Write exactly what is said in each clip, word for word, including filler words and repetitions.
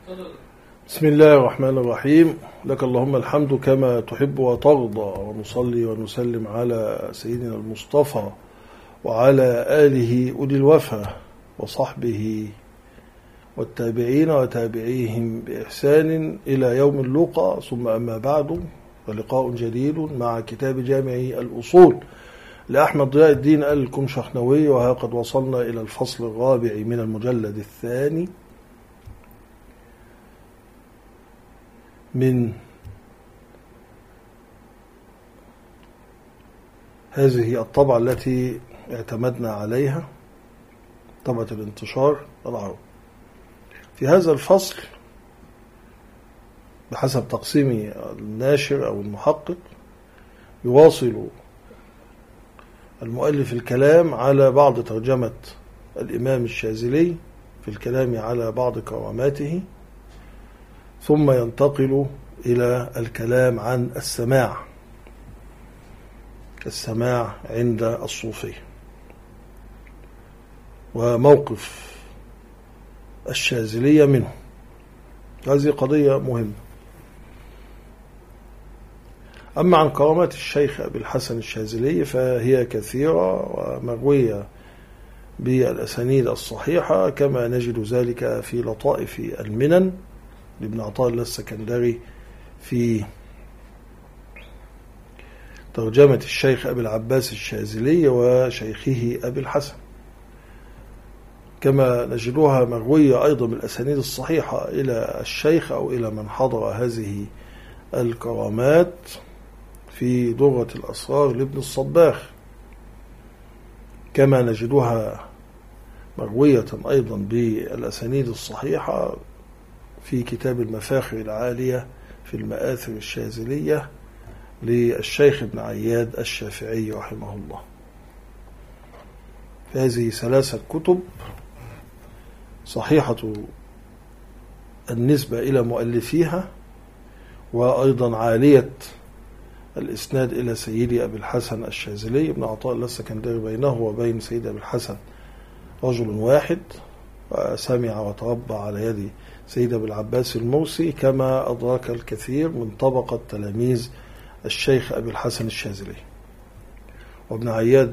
بسم الله الرحمن الرحيم. لك اللهم الحمد كما تحب وترضى، ونصلي ونسلم على سيدنا المصطفى وعلى آله أولي الوفا وصحبه والتابعين وتابعيهم بإحسان إلى يوم اللقاء، ثم أما بعد، فلقاء جديد مع كتاب جامع الأصول لأحمد ضياء الدين الكمشخنوي، وها قد وصلنا إلى الفصل الرابع من المجلد الثاني من هذه الطبعة التي اعتمدنا عليها، طبعة الانتشار العربي. في هذا الفصل بحسب تقسيم الناشر أو المحقق يواصل المؤلف الكلام على بعض ترجمة الإمام الشاذلي في الكلام على بعض كراماته، ثم ينتقل إلى الكلام عن السماع السماع عند الصوفية وموقف الشاذلية منه. هذه قضية مهمة. أما عن كرامات الشيخ أبي الحسن الشاذلي فهي كثيرة ومروية بالأسانيد الصحيحة، كما نجد ذلك في لطائف المنن لابن عطاء الله السكندري في ترجمة الشيخ أبي العباس الشاذلي وشيخه أبي الحسن، كما نجدها مروية أيضا بالأسانيد الصحيحة إلى الشيخ أو إلى من حضر هذه الكرامات في درة الأسرار لابن الصباغ، كما نجدها مروية أيضا بالأسانيد الصحيحة في كتاب المفاخر العالية في المآثر الشاذلية للشيخ ابن عياد الشافعي رحمه الله. هذه ثلاثة كتب صحيحة النسبة إلى مؤلفيها، وأيضا عالية الإسناد إلى سيدي أبي الحسن الشاذلي. ابن عطاء الله السكندري بينه وبين سيدي أبي الحسن رجل واحد، وسمع وتربى على يد سيد أبي العباس الموسي، كما أدرك الكثير من طبقة تلاميذ الشيخ أبي الحسن الشاذلي. وابن عياد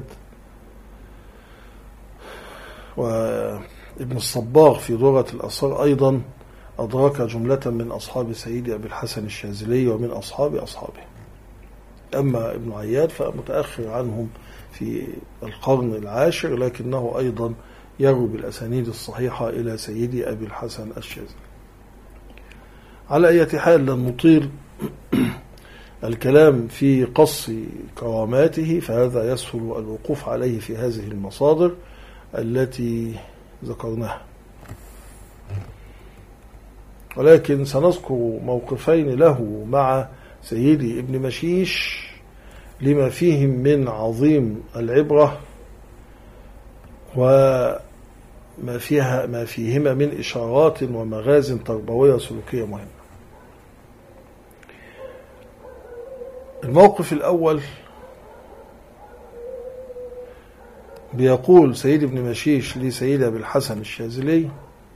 وابن الصباغ في درة الأسرار أيضا أدرك جملة من أصحاب سيد أبي الحسن الشاذلي ومن أصحاب أصحابه. أما ابن عياد فمتأخر عنهم في القرن العاشر، لكنه أيضا يروي بالأسانيد الصحيحة إلى سيدي أبي الحسن الشاذلي. على أي حال لن نطيل الكلام في قص كراماته، فهذا يسهل الوقوف عليه في هذه المصادر التي ذكرناها، ولكن سنذكر موقفين له مع سيدي ابن مشيش لما فيهم من عظيم العبرة وما فيها ما فيهما من إشارات ومغاز تربوية سلوكية مهمة. الموقف الأول بيقول سيد ابن مشيش لسيد أبي الحسن الشاذلي: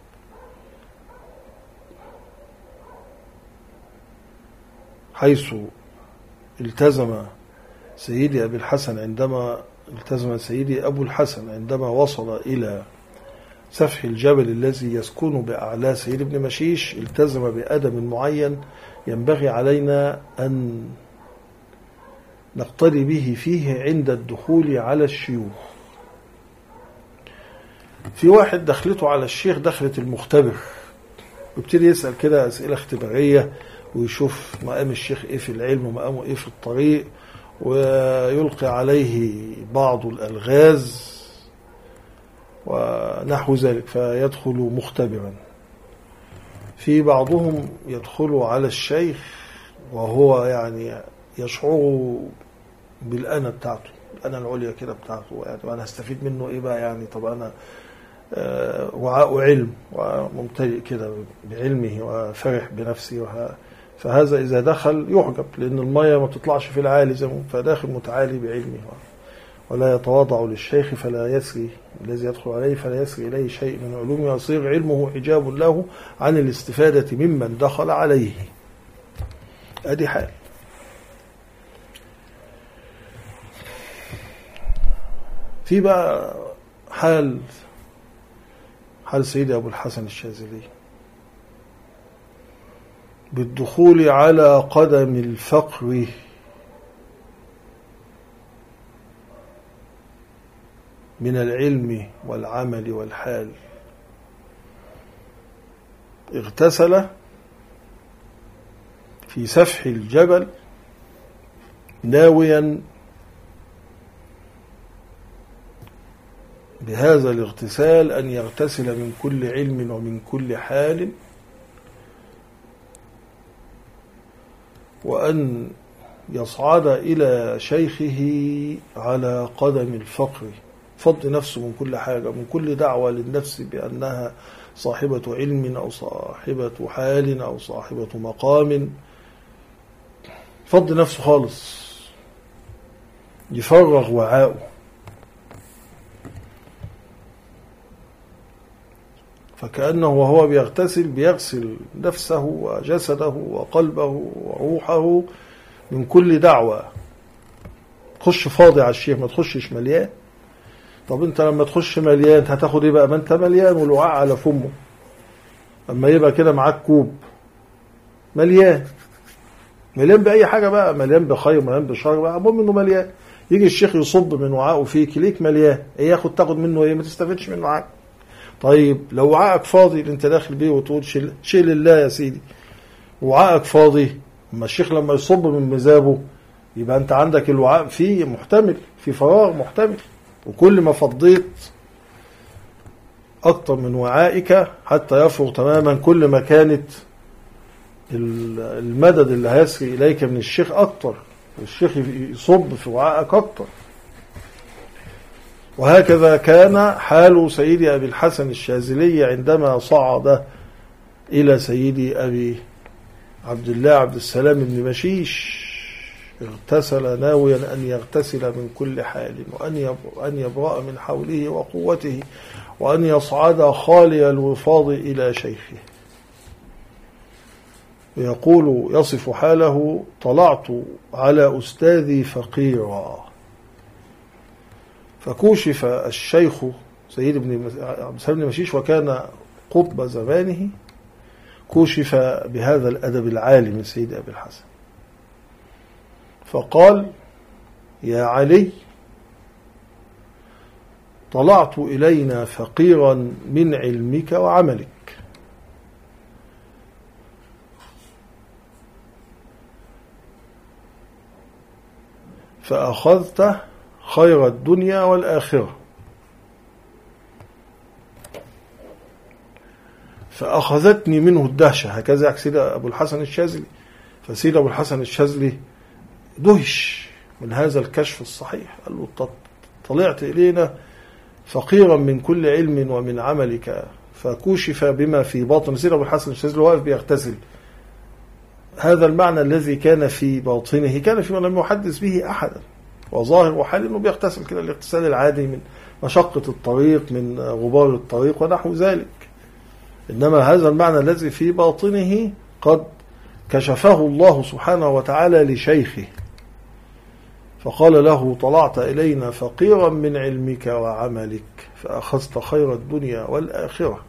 حيث التزم سيدي أبي الحسن عندما التزم سيدي أبو الحسن عندما وصل إلى سفح الجبل الذي يسكن بأعلى سيد ابن مشيش، التزم بأدب معين ينبغي علينا أن نقتدي به فيه عند الدخول على الشيوخ. في واحد دخلته على الشيخ دخلة المختبر، ويبتدي يسأل كده أسئلة اختبارية ويشوف مقام الشيخ إيه في العلم ومقامه إيه في الطريق، ويلقي عليه بعض الألغاز ونحو ذلك، فيدخل مختبرا. في بعضهم يدخل على الشيخ وهو يعني يشعر بالأنا بتاعته، الأنا العليا كده بتاعته، يعني وأنا هستفيد منه إيه بقى يعني؟ طب أنا آه وعاء علم وممتلئ كده بعلمه وفرح بنفسه وها. فهذا إذا دخل يعجب، لأن المية ما بتطلعش في العالي زي ما فداخل متعالي بعلمه ولا يتواضع للشيخ فلا يسري الذي يدخل عليه فلا يسري إليه شيء من علومه ويصير علمه حجاب له عن الاستفادة ممن دخل عليه. أدي حال. في بقى حال حال سيدي أبو الحسن الشاذلي بالدخول على قدم الفقر من العلم والعمل والحال. اغتسل في سفح الجبل ناويا بهذا الاغتسال أن يغتسل من كل علم ومن كل حال، وأن يصعد إلى شيخه على قدم الفقر، فض نفسه من كل حاجة، من كل دعوة للنفس بأنها صاحبة علم أو صاحبة حال أو صاحبة مقام، فض نفسه خالص، يفرغ وعاءه. فكأنه وهو بيغتسل بيغسل نفسه وجسده وقلبه وروحه من كل دعوة. تخش فاضي على الشيخ، ما تخشش مليان. طب انت لما تخش مليان هتاخد ايه بقى؟ ما انت مليان والوعاء على فمه. اما يبقى كده معاك كوب مليان، مليان بأي حاجة بقى، مليان بخير مليان بشر بقى، المهم انه مليان. يجي الشيخ يصب من وعاءه فيك، ليك مليان، ايه ياخد تاخد منه ايه؟ ما تستفدش من وعاء. طيب لو وعاءك فاضي اللي انت داخل بيه وتقول شيل شيل لله يا سيدي، وعاءك فاضي، اما الشيخ لما يصب من مزابه يبقى انت عندك الوعاء فيه محتمل، في فراغ محتمل. وكل ما فضيت اكتر من وعائك حتى يفرغ تماما، كل ما كانت المدد اللي هيسري اليك من الشيخ اكتر، والشيخ يصب في وعائك اكتر. وهكذا كان حال سيدي أبي الحسن الشاذلي عندما صعد إلى سيدي أبي عبد الله عبد السلام بن مشيش. اغتسل ناويا أن يغتسل من كل حال، وأن يبرأ من حوله وقوته، وأن يصعد خالي الوفاض إلى شيخه. يقول يصف حاله: طلعت على أستاذي فقيرا فكوشف الشيخ سيد بن عبد السلام بن مشيش، وكان قطب زمانه، كوشف بهذا الأدب العالي من سيد أبي الحسن، فقال: يا علي، طلعت إلينا فقيرا من علمك وعملك، فأخذت خير الدنيا والآخرة، فأخذتني منه الدهشة. هكذا يحكي سيد أبو الحسن الشاذلي. فسيد أبو الحسن الشاذلي دهش من هذا الكشف الصحيح، قال له: طلعت إلينا فقيرا من كل علم ومن عملك، فكوشف بما في باطن. سيد أبو الحسن الشاذلي واقف بيغتسل، هذا المعنى الذي كان في باطنه كان فيما لم يحدث به أحدا، وظاهر وحال انه بيغتسل كده الاغتسال العادي من مشقة الطريق، من غبار الطريق ونحو ذلك. انما هذا المعنى الذي في باطنه قد كشفه الله سبحانه وتعالى لشيخه، فقال له: طلعت إلينا فقيرا من علمك وعملك، فأخذت خير الدنيا والآخرة،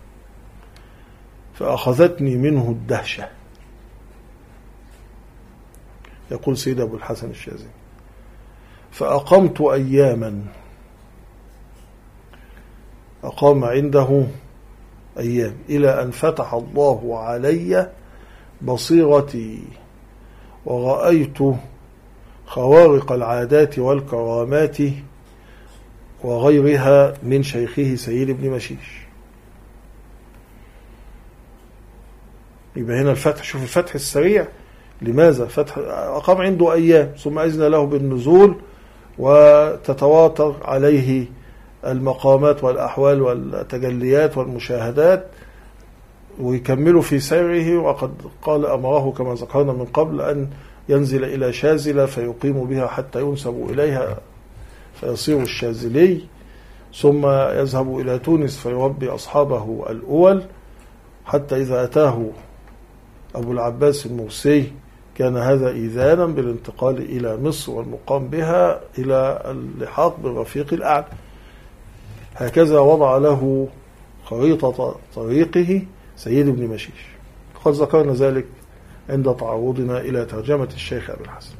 فأخذتني منه الدهشة. يقول سيد أبو الحسن الشاذلي: فأقمت أياما، أقام عنده أيام، إلى أن فتح الله علي بصيرتي، ورأيت خوارق العادات والكرامات وغيرها من شيخه سيد بن مشيش. يبقى هنا الفتح، شوف الفتح السريع. لماذا فتح؟ أقام عنده أيام ثم أذن له بالنزول، وتتواتر عليه المقامات والأحوال والتجليات والمشاهدات، ويكملوا في سيره. وقد قال أمره كما ذكرنا من قبل أن ينزل إلى شاذلة فيقيم بها حتى ينسب إليها، فيصير الشاذلي، ثم يذهب إلى تونس فيربي أصحابه الأول، حتى إذا أتاه أبو العباس المرسي كان هذا إذانا بالانتقال إلى مصر والمقام بها إلى اللحاق بالرفيق الأعلى. هكذا وضع له خريطة طريقه سيد بن مشيش. قد ذكرنا ذلك عند تعرضنا إلى ترجمة الشيخ أبي الحسن.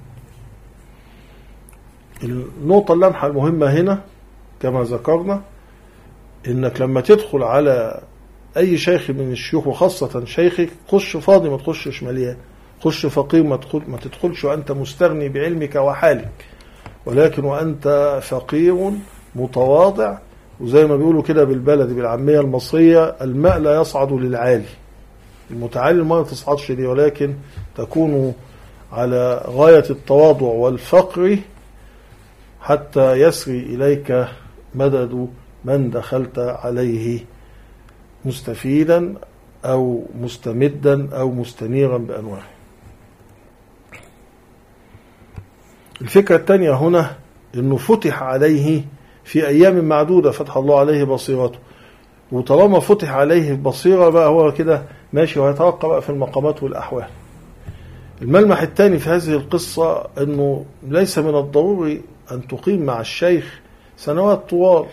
النقطة اللمحة المهمة هنا كما ذكرنا، إنك لما تدخل على أي شيخ من الشيوخ وخاصة شيخك، خش فاضي ما تخشش مليان، خش فقير ما تدخل ما تدخلش وأنت مستغني بعلمك وحالك، ولكن وأنت فقير متواضع. وزي ما بيقولوا كده بالبلد بالعامية المصرية، الماء لا يصعد للعالي، المتعالي الماء ما تصعدش ليه، ولكن تكون على غاية التواضع والفقر حتى يسري إليك مدد من دخلت عليه مستفيدا أو مستمدا أو مستنيرا بأنواعه. الفكرة الثانية هنا أنه فتح عليه في أيام معدودة، فتح الله عليه بصيرته، وطالما فتح عليه البصيرة بقى هو كده ماشي ويتوقع بقى في المقامات والأحوال. الملمح الثاني في هذه القصة أنه ليس من الضروري أن تقيم مع الشيخ سنوات طوال،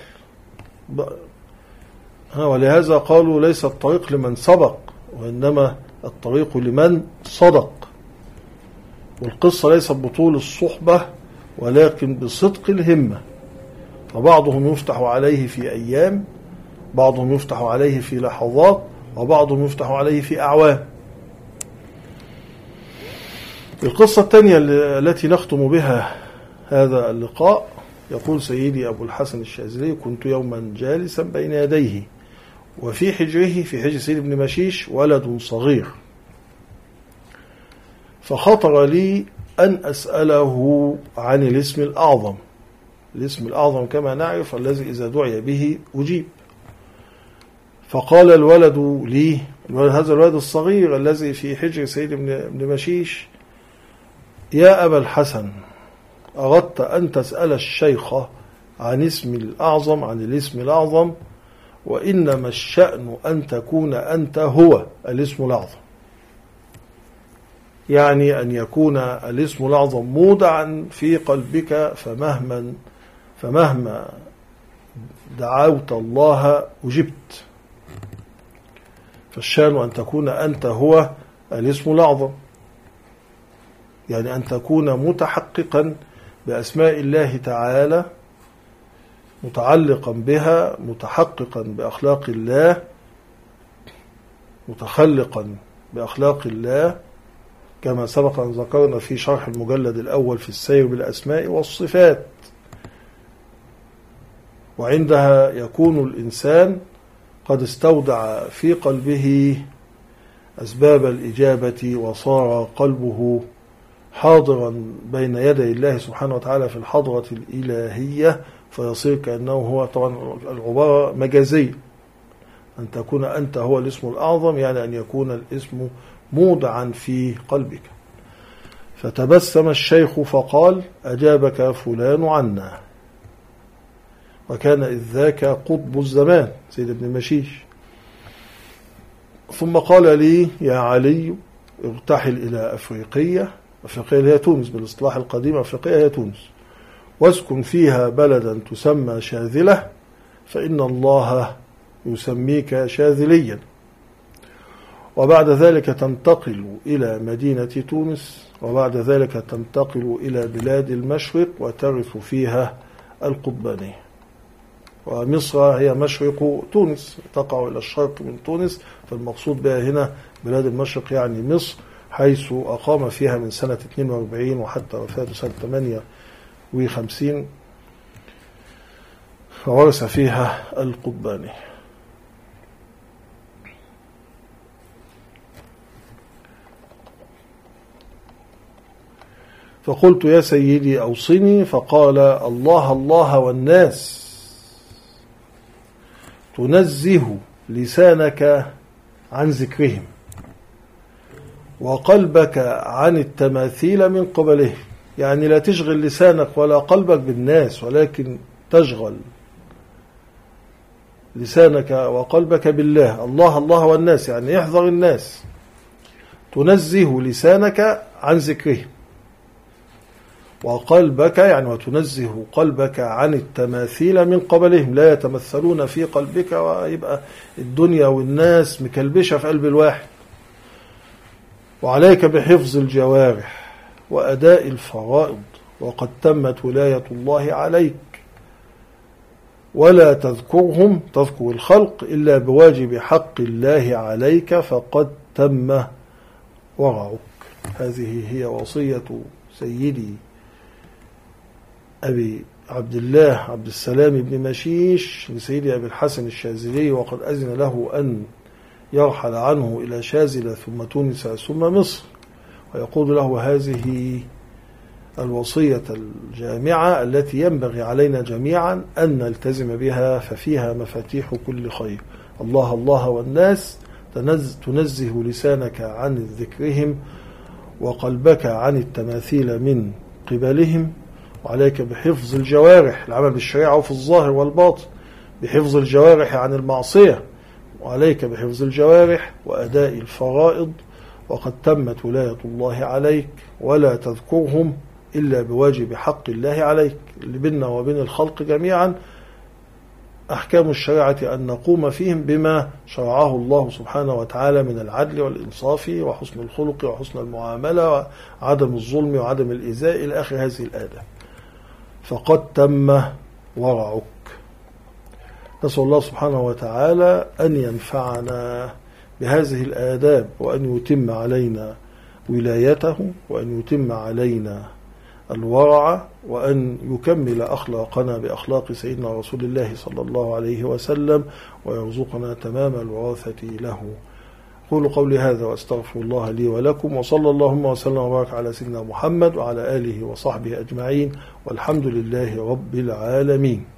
ولهذا قالوا ليس الطريق لمن سبق وإنما الطريق لمن صدق. والقصة ليست بطول الصحبة ولكن بصدق الهمة، فبعضهم يفتح عليه في أيام، بعضهم يفتح عليه في لحظات، وبعضهم يفتح عليه في أعوام. القصة الثانية التي نختم بها هذا اللقاء، يقول سيدي أبو الحسن الشاذلي: كنت يوما جالسا بين يديه وفي حجره، في حجر سيد بن مشيش، ولد صغير، فخطر لي أن أسأله عن الاسم الأعظم. الاسم الأعظم كما نعرف الذي إذا دعي به أجيب. فقال الولد لي، هذا الولد الصغير الذي في حجر سيد بن مشيش: يا أبا الحسن، أردت أن تسأل الشيخ عن اسم الأعظم، عن الاسم الأعظم، وإنما الشأن أن تكون أنت هو الاسم الأعظم. يعني أن يكون الاسم الأعظم مودعا في قلبك، فمهما فمهما دعوت الله أجبت. فالشأن أن تكون أنت هو الاسم الأعظم، يعني أن تكون متحققا بأسماء الله تعالى، متعلقا بها، متحققا بأخلاق الله، متخلقا بأخلاق الله، كما سبق أن ذكرنا في شرح المجلد الأول في السير بالأسماء والصفات. وعندها يكون الإنسان قد استودع في قلبه أسباب الإجابة، وصار قلبه حاضرا بين يدي الله سبحانه وتعالى في الحضرة الإلهية، فيصير كأنه هو، طبعا العبارة مجازية، أن تكون أنت هو الاسم الأعظم، يعني أن يكون الاسم مودعا في قلبك. فتبسم الشيخ فقال: أجابك فلان عنا. وكان إذ ذاك قطب الزمان سيد ابن مشيش. ثم قال لي: يا علي، ارتحل إلى أفريقية، أفريقيا هي تونس بالاصطلاح القديم، أفريقيا هي تونس، واسكن فيها بلدا تسمى شاذلة، فإن الله يسميك شاذليا. وبعد ذلك تنتقل إلى مدينة تونس، وبعد ذلك تنتقل إلى بلاد المشرق وترث فيها القطبانية. ومصر هي مشرق تونس، تقع إلى الشرق من تونس، فالمقصود بها هنا بلاد المشرق يعني مصر، حيث أقام فيها من سنة اثنين وأربعين وحتى وفاته سنة ثمانية وخمسين، وورث فيها القطباني. فقلت: يا سيدي أوصني. فقال: الله الله والناس، تنزه لسانك عن ذكرهم، وقلبك عن التماثيل من قبله. يعني لا تشغل لسانك ولا قلبك بالناس، ولكن تشغل لسانك وقلبك بالله. الله الله والناس، يعني احذر الناس. تنزه لسانك عن ذكرهم، وقلبك يعني وتنزه قلبك عن التماثيل من قبلهم، لا يتمثلون في قلبك ويبقى الدنيا والناس مكلبشة في قلب الواحد. وعليك بحفظ الجوارح وأداء الفرائض، وقد تمت ولاية الله عليك، ولا تذكرهم تذكر الخلق إلا بواجب حق الله عليك، فقد تم ورعك. هذه هي وصية سيدي أبي عبد الله عبد السلام بن مشيش لسيدي أبي الحسن الشاذلي، وقد أذن له أن يرحل عنه إلى شاذلة ثم تونس ثم مصر، ويقول له هذه الوصية الجامعة التي ينبغي علينا جميعا أن نلتزم بها، ففيها مفاتيح كل خير. الله الله والناس، تنزه لسانك عن ذكرهم وقلبك عن التماثيل من قبلهم. وعليك بحفظ الجوارح، العمل بالشريعة في الظاهر والباطن، بحفظ الجوارح عن المعصية، وعليك بحفظ الجوارح وأداء الفرائض، وقد تمت ولاية الله عليك، ولا تذكرهم إلا بواجب حق الله عليك. اللي بيننا وبين الخلق جميعا أحكام الشريعة أن نقوم فيهم بما شرعه الله سبحانه وتعالى من العدل والإنصاف وحسن الخلق وحسن المعاملة وعدم الظلم وعدم الإيذاء إلى آخر هذه الآداب. فقد تم ورعك. نسأل الله سبحانه وتعالى أن ينفعنا بهذه الآداب، وأن يتم علينا ولايته، وأن يتم علينا الورع، وأن يكمل أخلاقنا بأخلاق سيدنا رسول الله صلى الله عليه وسلم، ويرزقنا تمام الوراثة له. قولوا قولي هذا وأستغفر الله لي ولكم، وصلى اللهم وسلم وبارك على سيدنا محمد وعلى آله وصحبه أجمعين، والحمد لله رب العالمين.